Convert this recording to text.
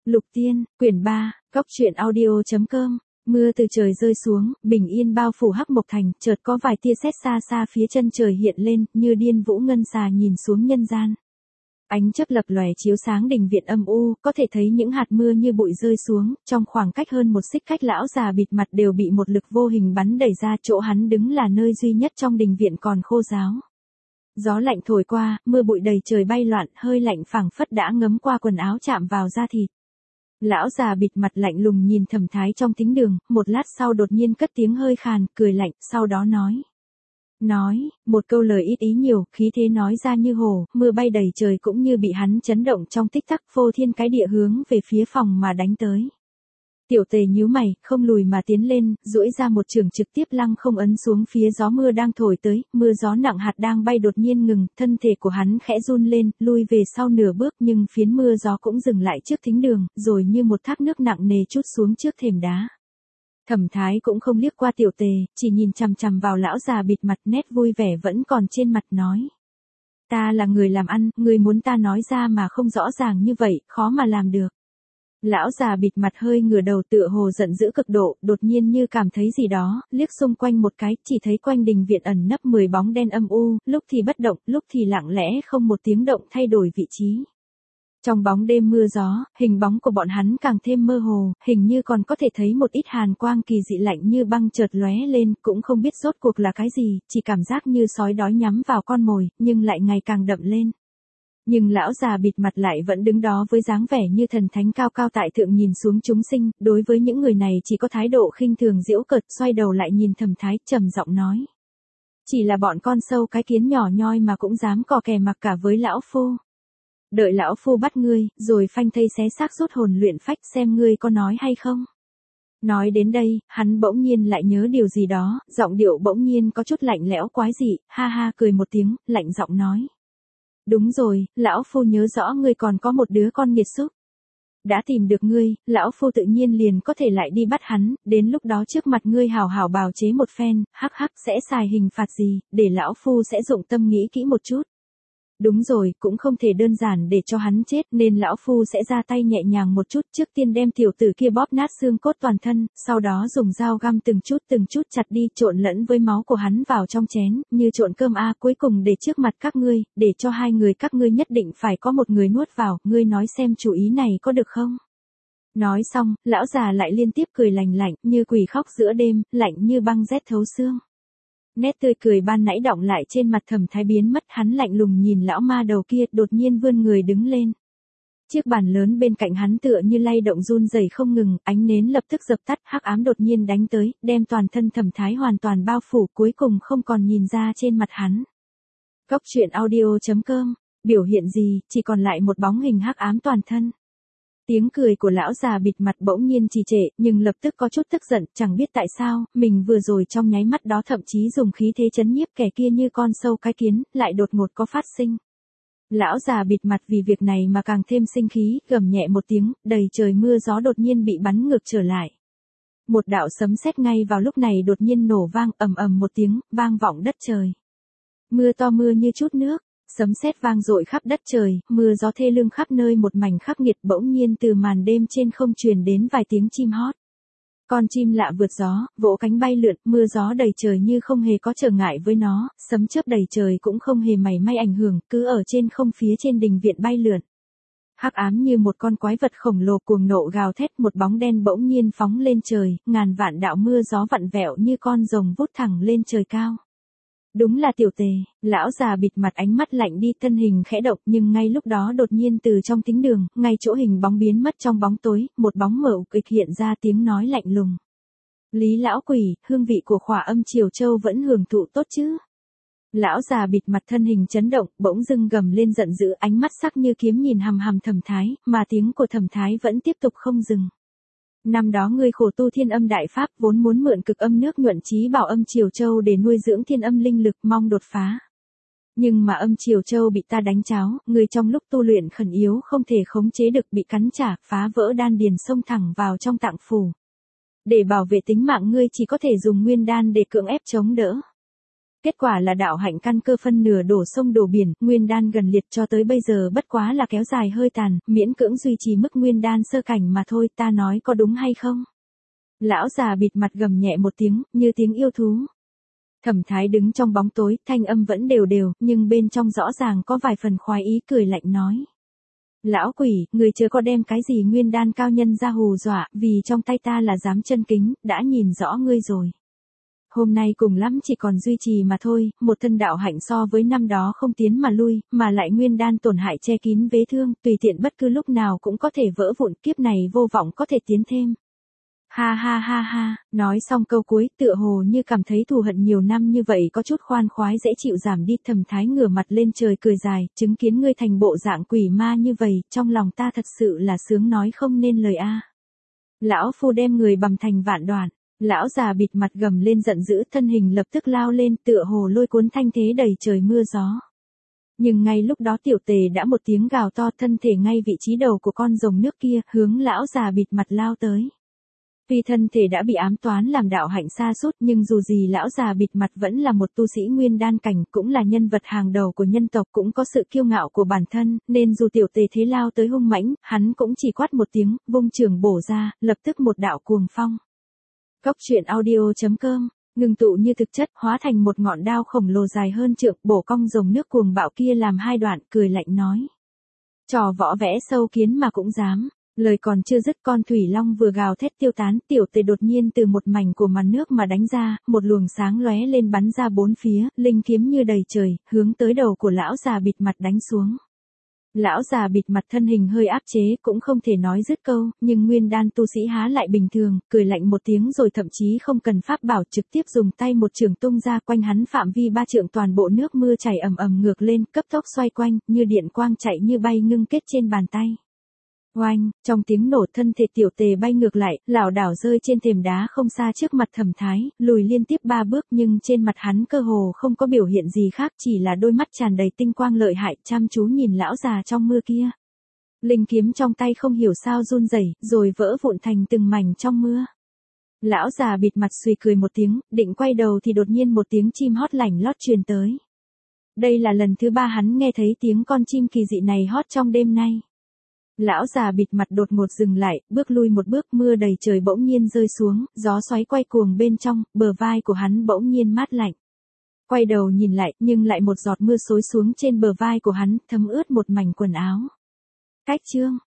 Lục Tiên, quyển 3, Góc truyện audio.com. Mưa từ trời rơi xuống, bình yên bao phủ Hắc Mộc Thành, chợt có vài tia sét xa xa phía chân trời hiện lên, như điên vũ ngân xà nhìn xuống nhân gian. Ánh chớp lập lòe chiếu sáng đình viện âm u, có thể thấy những hạt mưa như bụi rơi xuống, trong khoảng cách hơn một xích cách lão già bịt mặt đều bị một lực vô hình bắn đẩy ra, chỗ hắn đứng là nơi duy nhất trong đình viện còn khô ráo. Gió lạnh thổi qua, mưa bụi đầy trời bay loạn, hơi lạnh phảng phất đã ngấm qua quần áo chạm vào da thịt. Lão già bịt mặt lạnh lùng nhìn Thẩm Thái trong thính đường, một lát sau đột nhiên cất tiếng hơi khàn, cười lạnh, sau đó nói, một câu lời ít ý nhiều, khí thế nói ra như hồ, mưa bay đầy trời cũng như bị hắn chấn động trong tích tắc, phô thiên cái địa hướng về phía phòng mà đánh tới. Tiểu Tề nhíu mày, không lùi mà tiến lên, duỗi ra một chưởng trực tiếp lăng không ấn xuống phía gió mưa đang thổi tới, mưa gió nặng hạt đang bay đột nhiên ngừng, thân thể của hắn khẽ run lên, lui về sau nửa bước nhưng phiến mưa gió cũng dừng lại trước thính đường, rồi như một thác nước nặng nề trút xuống trước thềm đá. Thẩm Thái cũng không liếc qua Tiểu Tề, chỉ nhìn chằm chằm vào lão già bịt mặt, nét vui vẻ vẫn còn trên mặt, nói: Ta là người làm ăn, người muốn ta nói ra mà không rõ ràng như vậy, khó mà làm được. Lão già bịt mặt hơi ngửa đầu tựa hồ giận dữ cực độ, đột nhiên như cảm thấy gì đó, liếc xung quanh một cái, chỉ thấy quanh đình viện ẩn nấp 10 bóng đen âm u, lúc thì bất động, lúc thì lặng lẽ không một tiếng động thay đổi vị trí. Trong bóng đêm mưa gió, hình bóng của bọn hắn càng thêm mơ hồ, hình như còn có thể thấy một ít hàn quang kỳ dị lạnh như băng chợt lóe lên, cũng không biết rốt cuộc là cái gì, chỉ cảm giác như sói đói nhắm vào con mồi, nhưng lại ngày càng đậm lên. Nhưng lão già bịt mặt lại vẫn đứng đó với dáng vẻ như thần thánh cao cao tại thượng nhìn xuống chúng sinh, đối với những người này chỉ có thái độ khinh thường giễu cợt, xoay đầu lại nhìn Thẩm Thái, trầm giọng nói: Chỉ là bọn con sâu cái kiến nhỏ nhoi mà cũng dám cò kè mặc cả với lão phu. Đợi lão phu bắt ngươi, rồi phanh thây xé xác rút hồn luyện phách xem ngươi có nói hay không. Nói đến đây, hắn bỗng nhiên lại nhớ điều gì đó, giọng điệu bỗng nhiên có chút lạnh lẽo quái dị, ha ha cười một tiếng, lạnh giọng nói: Đúng rồi, lão phu nhớ rõ ngươi còn có một đứa con nghiệt xúc. Đã tìm được ngươi, lão phu tự nhiên liền có thể lại đi bắt hắn, đến lúc đó trước mặt ngươi hào hào bào chế một phen, hắc hắc sẽ xài hình phạt gì, để lão phu sẽ dụng tâm nghĩ kỹ một chút. Đúng rồi, cũng không thể đơn giản để cho hắn chết nên lão phu sẽ ra tay nhẹ nhàng một chút, trước tiên đem tiểu tử kia bóp nát xương cốt toàn thân, sau đó dùng dao găm từng chút chặt đi, trộn lẫn với máu của hắn vào trong chén, như trộn cơm cuối cùng để trước mặt các ngươi, để cho hai người các ngươi nhất định phải có một người nuốt vào, ngươi nói xem chủ ý này có được không? Nói xong, lão già lại liên tiếp cười lành lạnh, như quỷ khóc giữa đêm, lạnh như băng rét thấu xương. Nét tươi cười ban nãy đọng lại trên mặt Thẩm Thái biến mất, hắn lạnh lùng nhìn lão ma đầu kia, đột nhiên vươn người đứng lên. Chiếc bàn lớn bên cạnh hắn tựa như lay động run rẩy không ngừng, ánh nến lập tức dập tắt, hắc ám đột nhiên đánh tới, đem toàn thân Thẩm Thái hoàn toàn bao phủ, cuối cùng không còn nhìn ra trên mặt hắn. Góc truyện audio.com, biểu hiện gì, chỉ còn lại một bóng hình hắc ám toàn thân. Tiếng cười của lão già bịt mặt bỗng nhiên trì trệ, nhưng lập tức có chút tức giận, chẳng biết tại sao, mình vừa rồi trong nháy mắt đó thậm chí dùng khí thế chấn nhiếp kẻ kia như con sâu cái kiến, lại đột ngột có phát sinh. Lão già bịt mặt vì việc này mà càng thêm sinh khí, gầm nhẹ một tiếng, đầy trời mưa gió đột nhiên bị bắn ngược trở lại. Một đạo sấm sét ngay vào lúc này đột nhiên nổ vang, ầm ầm một tiếng, vang vọng đất trời. Mưa to mưa như chút nước. Sấm sét vang dội khắp đất trời, mưa gió thê lương khắp nơi, một mảnh khắc nghiệt, bỗng nhiên từ màn đêm trên không truyền đến vài tiếng chim hót. Con chim lạ vượt gió, vỗ cánh bay lượn, mưa gió đầy trời như không hề có trở ngại với nó, sấm chớp đầy trời cũng không hề mảy may ảnh hưởng, cứ ở trên không phía trên đình viện bay lượn. Hắc ám như một con quái vật khổng lồ cuồng nộ gào thét, một bóng đen bỗng nhiên phóng lên trời, ngàn vạn đạo mưa gió vặn vẹo như con rồng vút thẳng lên trời cao. Đúng là Tiểu Tề, lão già bịt mặt ánh mắt lạnh đi, thân hình khẽ động, nhưng ngay lúc đó đột nhiên từ trong thính đường, ngay chỗ hình bóng biến mất trong bóng tối, một bóng mờ kịch hiện ra, tiếng nói lạnh lùng. Lý lão quỷ, hương vị của khỏa âm Triều Châu vẫn hưởng thụ tốt chứ? Lão già bịt mặt thân hình chấn động, bỗng dưng gầm lên giận dữ, ánh mắt sắc như kiếm nhìn hằm hằm Thẩm Thái, mà tiếng của Thẩm Thái vẫn tiếp tục không dừng. Năm đó ngươi khổ tu thiên âm đại pháp, vốn muốn mượn cực âm nước nhuận trí bảo âm Triều Châu để nuôi dưỡng thiên âm linh lực, mong đột phá. Nhưng mà âm Triều Châu bị ta đánh cháo, ngươi trong lúc tu luyện khẩn yếu không thể khống chế được, bị cắn trả, phá vỡ đan điền xông thẳng vào trong tạng phủ. Để bảo vệ tính mạng ngươi chỉ có thể dùng nguyên đan để cưỡng ép chống đỡ. Kết quả là đạo hạnh căn cơ phân nửa đổ sông đổ biển, nguyên đan gần liệt cho tới bây giờ bất quá là kéo dài hơi tàn, miễn cưỡng duy trì mức nguyên đan sơ cảnh mà thôi, ta nói có đúng hay không? Lão già bịt mặt gầm nhẹ một tiếng, như tiếng yêu thú. Thẩm Thái đứng trong bóng tối, thanh âm vẫn đều đều, nhưng bên trong rõ ràng có vài phần khoái ý, cười lạnh nói. Lão quỷ, người chưa có đem cái gì nguyên đan cao nhân ra hù dọa, vì trong tay ta là giám chân kính, đã nhìn rõ ngươi rồi. Hôm nay cùng lắm chỉ còn duy trì mà thôi, một thân đạo hạnh so với năm đó không tiến mà lui, mà lại nguyên đan tổn hại che kín vết thương, tùy tiện bất cứ lúc nào cũng có thể vỡ vụn, kiếp này vô vọng có thể tiến thêm. Ha ha ha ha, nói xong câu cuối tựa hồ như cảm thấy thù hận nhiều năm như vậy có chút khoan khoái dễ chịu giảm đi. Thẩm Thái ngửa mặt lên trời cười dài, chứng kiến ngươi thành bộ dạng quỷ ma như vậy, trong lòng ta thật sự là sướng nói không nên lời a. Lão phu đem người bầm thành vạn đoạn. Lão già bịt mặt gầm lên giận dữ, thân hình lập tức lao lên, tựa hồ lôi cuốn thanh thế đầy trời mưa gió. Nhưng ngay lúc đó tiểu tề đã một tiếng gào to, thân thể ngay vị trí đầu của con rồng nước kia, hướng lão già bịt mặt lao tới. Tuy thân thể đã bị ám toán làm đạo hạnh sa sút, nhưng dù gì lão già bịt mặt vẫn là một tu sĩ nguyên đan cảnh, cũng là nhân vật hàng đầu của nhân tộc, cũng có sự kiêu ngạo của bản thân, nên dù tiểu tề thế lao tới hung mãnh, hắn cũng chỉ quát một tiếng, vung trường bổ ra, lập tức một đạo cuồng phong. Cốc truyện audio.com, ngừng tụ như thực chất, hóa thành một ngọn đao khổng lồ dài hơn trượng, bổ cong rồng nước cuồng bạo kia làm hai đoạn, cười lạnh nói. Trò võ vẽ sâu kiến mà cũng dám. Lời còn chưa dứt, con thủy long vừa gào thét tiêu tán, tiểu tề đột nhiên từ một mảnh của màn nước mà đánh ra, một luồng sáng lóe lên bắn ra bốn phía, linh kiếm như đầy trời, hướng tới đầu của lão già bịt mặt đánh xuống. Lão già bịt mặt thân hình hơi áp chế, cũng không thể nói dứt câu, nhưng nguyên đan tu sĩ há lại bình thường, cười lạnh một tiếng rồi thậm chí không cần pháp bảo, trực tiếp dùng tay một trường tung ra, quanh hắn phạm vi 3 trượng toàn bộ nước mưa chảy ầm ầm ngược lên, cấp tốc xoay quanh, như điện quang chạy như bay ngưng kết trên bàn tay. Oanh, trong tiếng nổ, thân thể tiểu tề bay ngược lại, lảo đảo rơi trên thềm đá không xa trước mặt Thẩm Thái, lùi liên tiếp 3 bước, nhưng trên mặt hắn cơ hồ không có biểu hiện gì khác, chỉ là đôi mắt tràn đầy tinh quang lợi hại, chăm chú nhìn lão già trong mưa kia. Linh kiếm trong tay không hiểu sao run rẩy, rồi vỡ vụn thành từng mảnh trong mưa. Lão già bịt mặt suy cười một tiếng, định quay đầu thì đột nhiên một tiếng chim hót lảnh lót truyền tới. Đây là lần thứ 3 hắn nghe thấy tiếng con chim kỳ dị này hót trong đêm nay. Lão già bịt mặt đột ngột dừng lại, bước lui một bước, mưa đầy trời bỗng nhiên rơi xuống, gió xoáy quay cuồng bên trong, bờ vai của hắn bỗng nhiên mát lạnh. Quay đầu nhìn lại, nhưng lại một giọt mưa xối xuống trên bờ vai của hắn, thấm ướt một mảnh quần áo. Cách chương